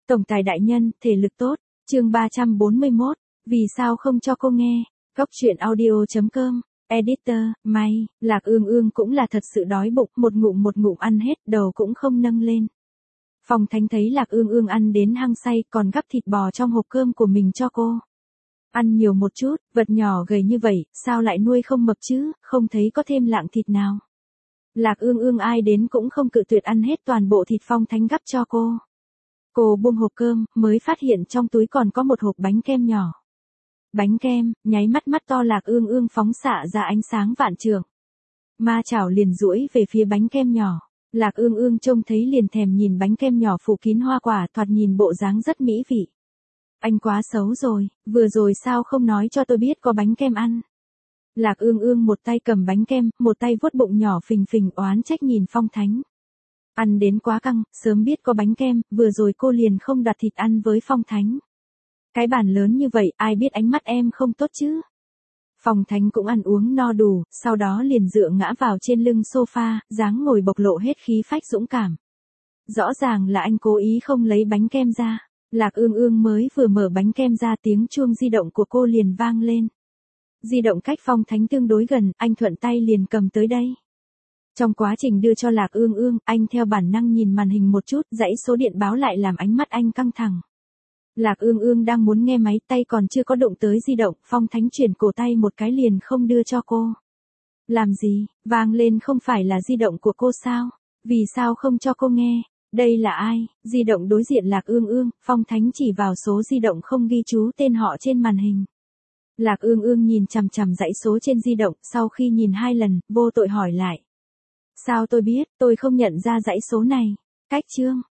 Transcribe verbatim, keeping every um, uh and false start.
Tổng tài đại nhân, thể lực tốt. Chương ba trăm bốn mươi mốt. Vì sao không cho cô nghe? Góc truyện audio chấm com. Editor, may, Lạc Ương Ương cũng là thật sự đói bụng, một ngụm một ngụm ăn hết, đầu cũng không nâng lên. Phong Thánh thấy Lạc Ương Ương ăn đến hăng say, còn gắp thịt bò trong hộp cơm của mình cho cô. Ăn nhiều một chút, vật nhỏ gầy như vậy, sao lại nuôi không mập chứ, không thấy có thêm lạng thịt nào. Lạc Ương Ương ai đến cũng không cự tuyệt ăn hết toàn bộ thịt Phong Thánh gắp cho cô. Cô buông hộp cơm, mới phát hiện trong túi còn có một hộp bánh kem nhỏ. Bánh kem, nháy mắt mắt to Lạc Ương Ương phóng xạ ra ánh sáng vạn trượng. Ma chảo liền duỗi về phía bánh kem nhỏ. Lạc Ương Ương trông thấy liền thèm nhìn bánh kem nhỏ phủ kín hoa quả, thoạt nhìn bộ dáng rất mỹ vị. Anh quá xấu rồi, vừa rồi sao không nói cho tôi biết có bánh kem ăn. Lạc Ương Ương một tay cầm bánh kem, một tay vuốt bụng nhỏ phình phình oán trách nhìn Phong Thánh. Ăn đến quá căng, sớm biết có bánh kem, vừa rồi cô liền không đặt thịt ăn với Phong Thánh. Cái bàn lớn như vậy, ai biết ánh mắt em không tốt chứ. Phong Thánh cũng ăn uống no đủ, sau đó liền dựa ngã vào trên lưng sofa, dáng ngồi bộc lộ hết khí phách dũng cảm. Rõ ràng là anh cố ý không lấy bánh kem ra. Lạc Ương Ương mới vừa mở bánh kem ra, tiếng chuông di động của cô liền vang lên. Di động cách Phong Thánh tương đối gần, anh thuận tay liền cầm tới đây. Trong quá trình đưa cho Lạc Ương Ương, anh theo bản năng nhìn màn hình một chút, dãy số điện báo lại làm ánh mắt anh căng thẳng. Lạc Ương Ương đang muốn nghe máy, tay còn chưa có động tới di động, Phong Thánh chuyển cổ tay một cái liền không đưa cho cô. Làm gì, vang lên không phải là di động của cô sao? Vì sao không cho cô nghe? Đây là ai? Di động đối diện Lạc Ương Ương, Phong Thánh chỉ vào số di động không ghi chú tên họ trên màn hình. Lạc Ương Ương nhìn chằm chằm dãy số trên di động, sau khi nhìn hai lần, vô tội hỏi lại. Sao tôi biết, tôi không nhận ra dãy số này. Cách chương,